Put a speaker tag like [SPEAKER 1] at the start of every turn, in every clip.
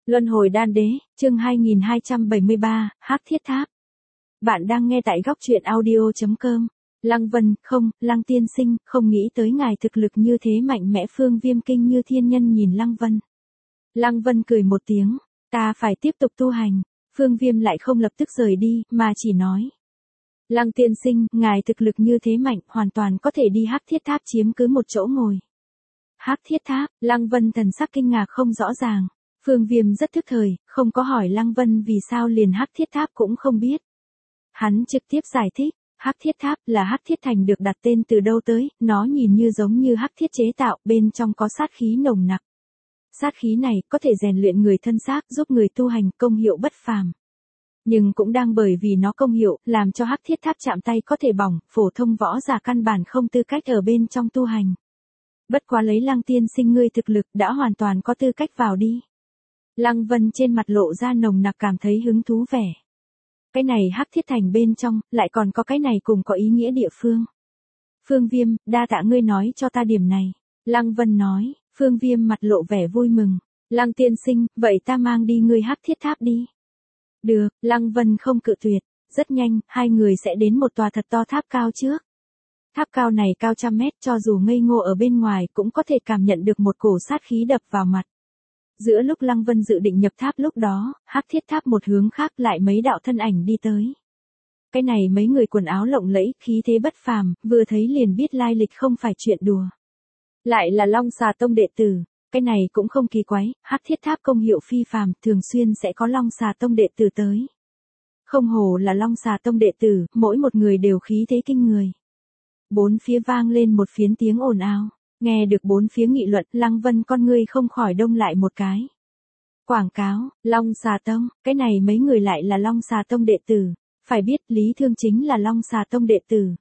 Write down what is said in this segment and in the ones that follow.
[SPEAKER 1] Luân hồi đan đế, chương 2273, Hắc Thiết Tháp. Bạn đang nghe tại góc truyện audio.com. Lăng Vân, không, Lăng tiên sinh, không nghĩ tới ngài thực lực như thế mạnh mẽ. Phương Viêm kinh như thiên nhân nhìn Lăng Vân. Lăng Vân cười một tiếng, ta phải tiếp tục tu hành. Phương Viêm lại không lập tức rời đi, mà chỉ nói. Lăng tiên sinh, ngài thực lực như thế mạnh, hoàn toàn có thể đi Hắc Thiết Tháp chiếm cứ một chỗ ngồi. Hắc Thiết Tháp, Lăng Vân thần sắc kinh ngạc không rõ ràng. Phương Viêm rất thức thời, không có hỏi Lăng Vân vì sao liền Hắc Thiết Tháp cũng không biết. Hắn trực tiếp giải thích, Hắc Thiết Tháp là Hắc Thiết Thành được đặt tên từ đâu tới, nó nhìn như giống như hắc thiết chế tạo, bên trong có sát khí nồng nặc. Sát khí này có thể rèn luyện người thân xác, giúp người tu hành, công hiệu bất phàm. Nhưng cũng đang bởi vì nó công hiệu, làm cho Hắc Thiết Tháp chạm tay có thể bỏng, phổ thông võ giả căn bản không tư cách ở bên trong tu hành. Bất quá lấy Lăng tiên sinh ngươi thực lực đã hoàn toàn có tư cách vào đi. Lăng Vân trên mặt lộ ra nồng nặc cảm thấy hứng thú vẻ. Cái này Hắc Thiết Thành bên trong, lại còn có cái này cùng có ý nghĩa địa phương. Phương Viêm, đa tạ ngươi nói cho ta điểm này. Lăng Vân nói, Phương Viêm mặt lộ vẻ vui mừng. Lăng tiên sinh, vậy ta mang đi ngươi Hắc Thiết Tháp đi. Được, Lăng Vân không cự tuyệt. Rất nhanh, hai người sẽ đến một tòa thật to tháp cao trước. Tháp cao này cao trăm mét, cho dù ngây ngô ở bên ngoài cũng có thể cảm nhận được một cổ sát khí đập vào mặt. Giữa lúc Lăng Vân dự định nhập tháp lúc đó, Hắc Thiết Tháp một hướng khác lại mấy đạo thân ảnh đi tới. Cái này mấy người quần áo lộng lẫy, khí thế bất phàm, vừa thấy liền biết lai lịch không phải chuyện đùa. Lại là Long Xà Tông đệ tử, cái này cũng không kỳ quái, Hắc Thiết Tháp công hiệu phi phàm, thường xuyên sẽ có Long Xà Tông đệ tử tới. Không hổ là Long Xà Tông đệ tử, mỗi một người đều khí thế kinh người. Bốn phía vang lên một phiến tiếng ồn ào. Nghe được bốn phía nghị luận, Lăng Vân con ngươi không khỏi đông lại một cái. Quảng cáo, Long Xà Tông, cái này mấy người lại là Long Xà Tông đệ tử. Phải biết Lý Thương chính là Long Xà Tông đệ tử.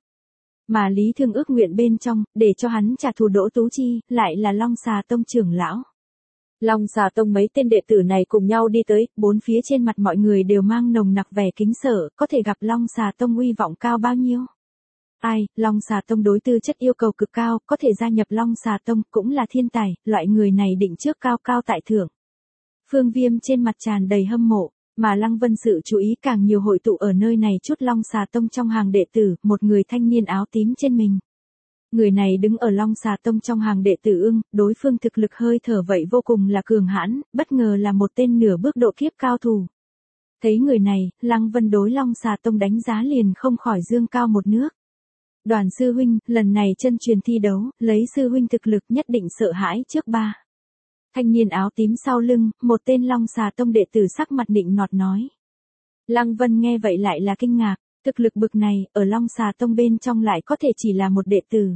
[SPEAKER 1] Mà Lý Thương ước nguyện bên trong, để cho hắn trả thù Đỗ Tú Chi, lại là Long Xà Tông trưởng lão. Long Xà Tông mấy tên đệ tử này cùng nhau đi tới, bốn phía trên mặt mọi người đều mang nồng nặc vẻ kính sợ, có thể gặp Long Xà Tông uy vọng cao bao nhiêu. Ai, Long Xà Tông đối tư chất yêu cầu cực cao, có thể gia nhập Long Xà Tông cũng là thiên tài, loại người này định trước cao cao tại thượng. Phương Viêm trên mặt tràn đầy hâm mộ, mà Lăng Vân sự chú ý càng nhiều hội tụ ở nơi này chút Long Xà Tông trong hàng đệ tử, một người thanh niên áo tím trên mình. Người này đứng ở Long Xà Tông trong hàng đệ tử ưng, đối phương thực lực hơi thở vậy vô cùng là cường hãn, bất ngờ là một tên nửa bước độ kiếp cao thủ. Thấy người này, Lăng Vân đối Long Xà Tông đánh giá liền không khỏi dương cao một nước. Đoàn sư huynh, lần này chân truyền thi đấu, lấy sư huynh thực lực nhất định sợ hãi trước ba. Thanh niên áo tím sau lưng, một tên Long Xà Tông đệ tử sắc mặt nịnh nọt nói. Lăng Vân nghe vậy lại là kinh ngạc, thực lực bực này, ở Long Xà Tông bên trong lại có thể chỉ là một đệ tử.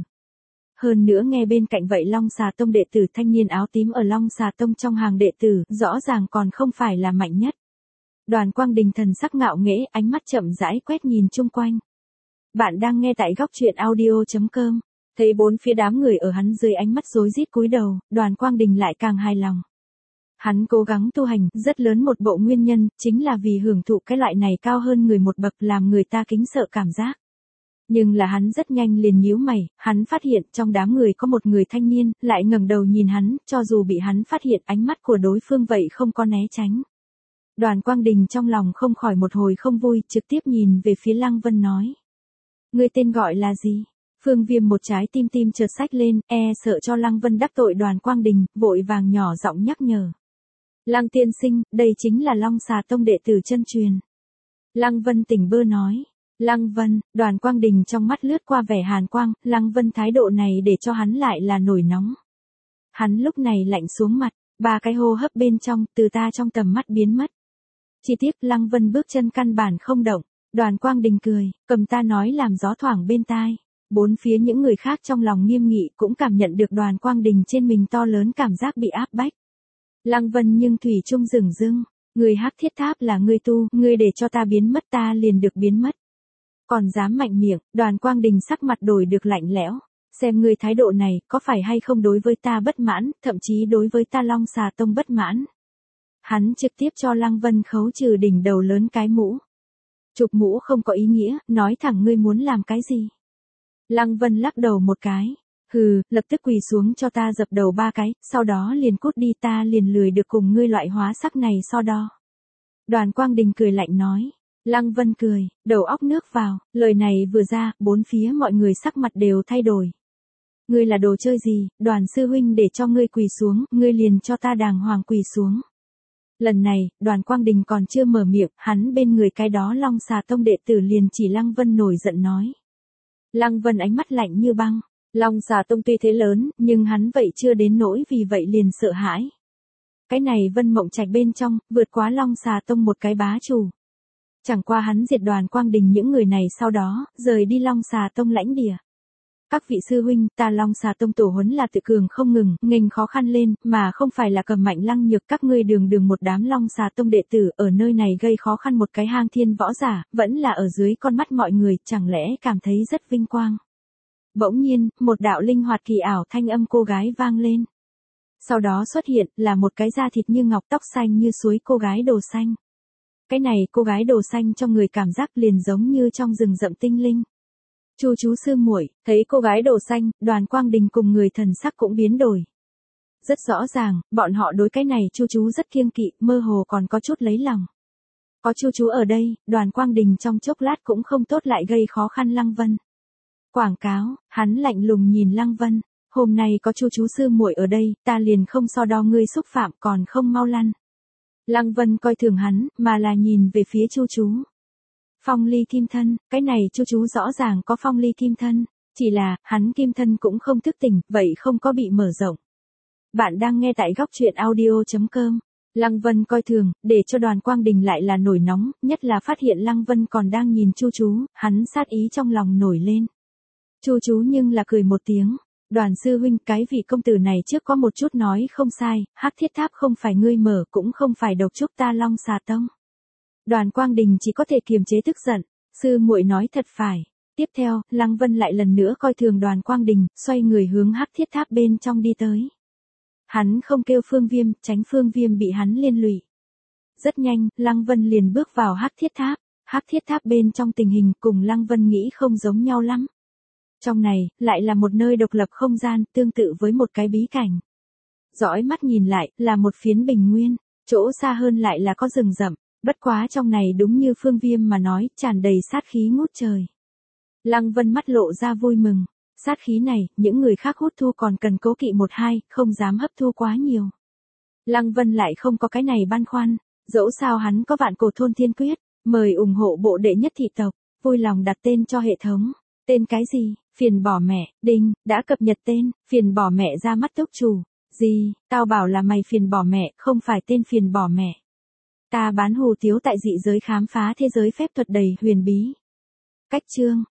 [SPEAKER 1] Hơn nữa nghe bên cạnh vậy Long Xà Tông đệ tử thanh niên áo tím ở Long Xà Tông trong hàng đệ tử, rõ ràng còn không phải là mạnh nhất. Đoàn Quang Đình thần sắc ngạo nghễ, ánh mắt chậm rãi quét nhìn chung quanh. Bạn đang nghe tại góc truyện audio.com. Thấy bốn phía đám người ở hắn dưới ánh mắt rối rít cúi đầu, Đoàn Quang Đình lại càng hài lòng. Hắn cố gắng tu hành, rất lớn một bộ nguyên nhân, chính là vì hưởng thụ cái loại này cao hơn người một bậc làm người ta kính sợ cảm giác. Nhưng là hắn rất nhanh liền nhíu mày, hắn phát hiện trong đám người có một người thanh niên, lại ngẩng đầu nhìn hắn, cho dù bị hắn phát hiện ánh mắt của đối phương vậy không có né tránh. Đoàn Quang Đình trong lòng không khỏi một hồi không vui, trực tiếp nhìn về phía Lăng Vân nói. Ngươi tên gọi là gì? Phương Viêm một trái tim chợt xách lên, sợ cho Lăng Vân đắc tội Đoàn Quang Đình, vội vàng nhỏ giọng nhắc nhở. Lăng tiên sinh, đây chính là Long Xà Tông đệ tử chân truyền. Lăng Vân tỉnh bơ nói. Lăng Vân, Đoàn Quang Đình trong mắt lướt qua vẻ hàn quang, Lăng Vân thái độ này để cho hắn lại là nổi nóng. Hắn lúc này lạnh xuống mặt, ba cái hô hấp bên trong, từ ta trong tầm mắt biến mất. Chi tiết Lăng Vân bước chân căn bản không động. Đoàn Quang Đình cười, cầm ta nói làm gió thoảng bên tai. Bốn phía những người khác trong lòng nghiêm nghị cũng cảm nhận được Đoàn Quang Đình trên mình to lớn cảm giác bị áp bách. Lăng Vân nhưng thủy chung dửng dưng, người Hắc Thiết Tháp là ngươi tu, ngươi để cho ta biến mất ta liền được biến mất. Còn dám mạnh miệng, Đoàn Quang Đình sắc mặt đổi được lạnh lẽo, xem ngươi thái độ này có phải hay không đối với ta bất mãn, thậm chí đối với ta Long Xà Tông bất mãn. Hắn trực tiếp cho Lăng Vân khấu trừ đỉnh đầu lớn cái mũ. Chụp mũ không có ý nghĩa, nói thẳng ngươi muốn làm cái gì. Lăng Vân lắc đầu một cái. Hừ, lập tức quỳ xuống cho ta dập đầu 3 cái, sau đó liền cút đi, ta liền lười được cùng ngươi loại hóa sắc này so đo. Đoàn Quang Đình cười lạnh nói. Lăng Vân cười, đầu óc nước vào, lời này vừa ra, bốn phía mọi người sắc mặt đều thay đổi. Ngươi là đồ chơi gì, Đoàn sư huynh để cho ngươi quỳ xuống, ngươi liền cho ta đàng hoàng quỳ xuống. Lần này, Đoàn Quang Đình còn chưa mở miệng, hắn bên người cái đó Long Xà Tông đệ tử liền chỉ Lăng Vân nổi giận nói. Lăng Vân ánh mắt lạnh như băng, Long Xà Tông tuy thế lớn, nhưng hắn vậy chưa đến nỗi vì vậy liền sợ hãi. Cái này Vân Mộng Trạch bên trong, vượt quá Long Xà Tông một cái bá chủ. Chẳng qua hắn diệt Đoàn Quang Đình những người này sau đó, rời đi Long Xà Tông lãnh địa. Các vị sư huynh, ta Long Xà Tông tổ huấn là tự cường không ngừng, nghênh khó khăn lên, mà không phải là cầm mạnh lăng nhược, các ngươi đường một đám Long Xà Tông đệ tử ở nơi này gây khó khăn một cái hang thiên võ giả, vẫn là ở dưới con mắt mọi người, chẳng lẽ cảm thấy rất vinh quang. Bỗng nhiên, một đạo linh hoạt kỳ ảo thanh âm cô gái vang lên. Sau đó xuất hiện là một cái da thịt như ngọc, tóc xanh như suối cô gái đồ xanh. Cái này cô gái đồ xanh cho người cảm giác liền giống như trong rừng rậm tinh linh. Chu chú sư muội, thấy cô gái đồ xanh, Đoàn Quang Đình cùng người thần sắc cũng biến đổi. Rất rõ ràng, bọn họ đối cái này Chu chú rất kiêng kỵ, mơ hồ còn có chút lấy lòng. Có Chu chú ở đây, Đoàn Quang Đình trong chốc lát cũng không tốt lại gây khó khăn Lăng Vân. Quảng cáo, hắn lạnh lùng nhìn Lăng Vân, hôm nay có Chu chú sư muội ở đây, ta liền không so đo ngươi xúc phạm, còn không mau lăn. Lăng Vân coi thường hắn, mà là nhìn về phía Chu chú. Phong ly kim thân, cái này Chu chú rõ ràng có phong ly kim thân, chỉ là, hắn kim thân cũng không thức tỉnh, vậy không có bị mở rộng. Bạn đang nghe tại góc truyện audio.com. Lăng Vân coi thường, để cho Đoàn Quang Đình lại là nổi nóng, nhất là phát hiện Lăng Vân còn đang nhìn Chu chú, hắn sát ý trong lòng nổi lên. Chu chú nhưng là cười một tiếng. Đoàn sư huynh, cái vị công tử này trước có một chút nói không sai, Hắc Thiết Tháp không phải ngươi mở, cũng không phải độc trúc ta Long Xà Tông. Đoàn Quang Đình chỉ có thể kiềm chế tức giận, sư muội nói thật phải. Tiếp theo, Lăng Vân lại lần nữa coi thường Đoàn Quang Đình, xoay người hướng Hắc Thiết Tháp bên trong đi tới. Hắn không kêu Phương Viêm, tránh Phương Viêm bị hắn liên lụy. Rất nhanh, Lăng Vân liền bước vào Hắc Thiết Tháp. Hắc Thiết Tháp bên trong tình hình cùng Lăng Vân nghĩ không giống nhau lắm. Trong này, lại là một nơi độc lập không gian, tương tự với một cái bí cảnh. Dõi mắt nhìn lại, là một phiến bình nguyên, chỗ xa hơn lại là có rừng rậm, bất quá trong này đúng như Phương Viêm mà nói, tràn đầy sát khí ngút trời. Lăng Vân mắt lộ ra vui mừng, sát khí này, những người khác hút thu còn cần cố kỵ một hai, không dám hấp thu quá nhiều. Lăng Vân lại không có cái này băn khoăn, dẫu sao hắn có Vạn Cổ Thôn Thiên Quyết, mời ủng hộ bộ đệ nhất thị tộc, vui lòng đặt tên cho hệ thống. Tên cái gì? Phiền bỏ mẹ, đinh, đã cập nhật tên, phiền bỏ mẹ ra mắt tốc chủ. Gì, tao bảo là mày phiền bỏ mẹ, không phải tên phiền bỏ mẹ. Ta bán hù tiếu tại dị giới khám phá thế giới phép thuật đầy huyền bí. Cách chương.